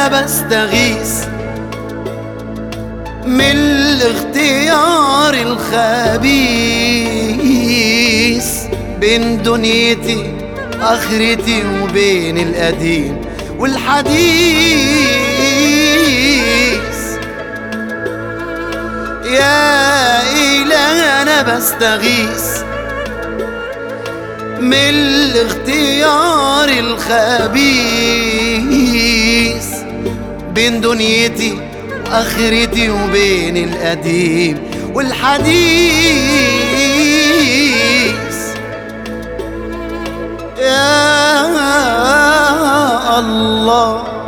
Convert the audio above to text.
أنا بستغيث من الاختيار الخبيث بين دنيتي آخرتي وبين القديم والحديث. يا إله أنا بستغيث من الاختيار الخبيث بين دنيتي وآخرتي وبين القديم والحديث. يا الله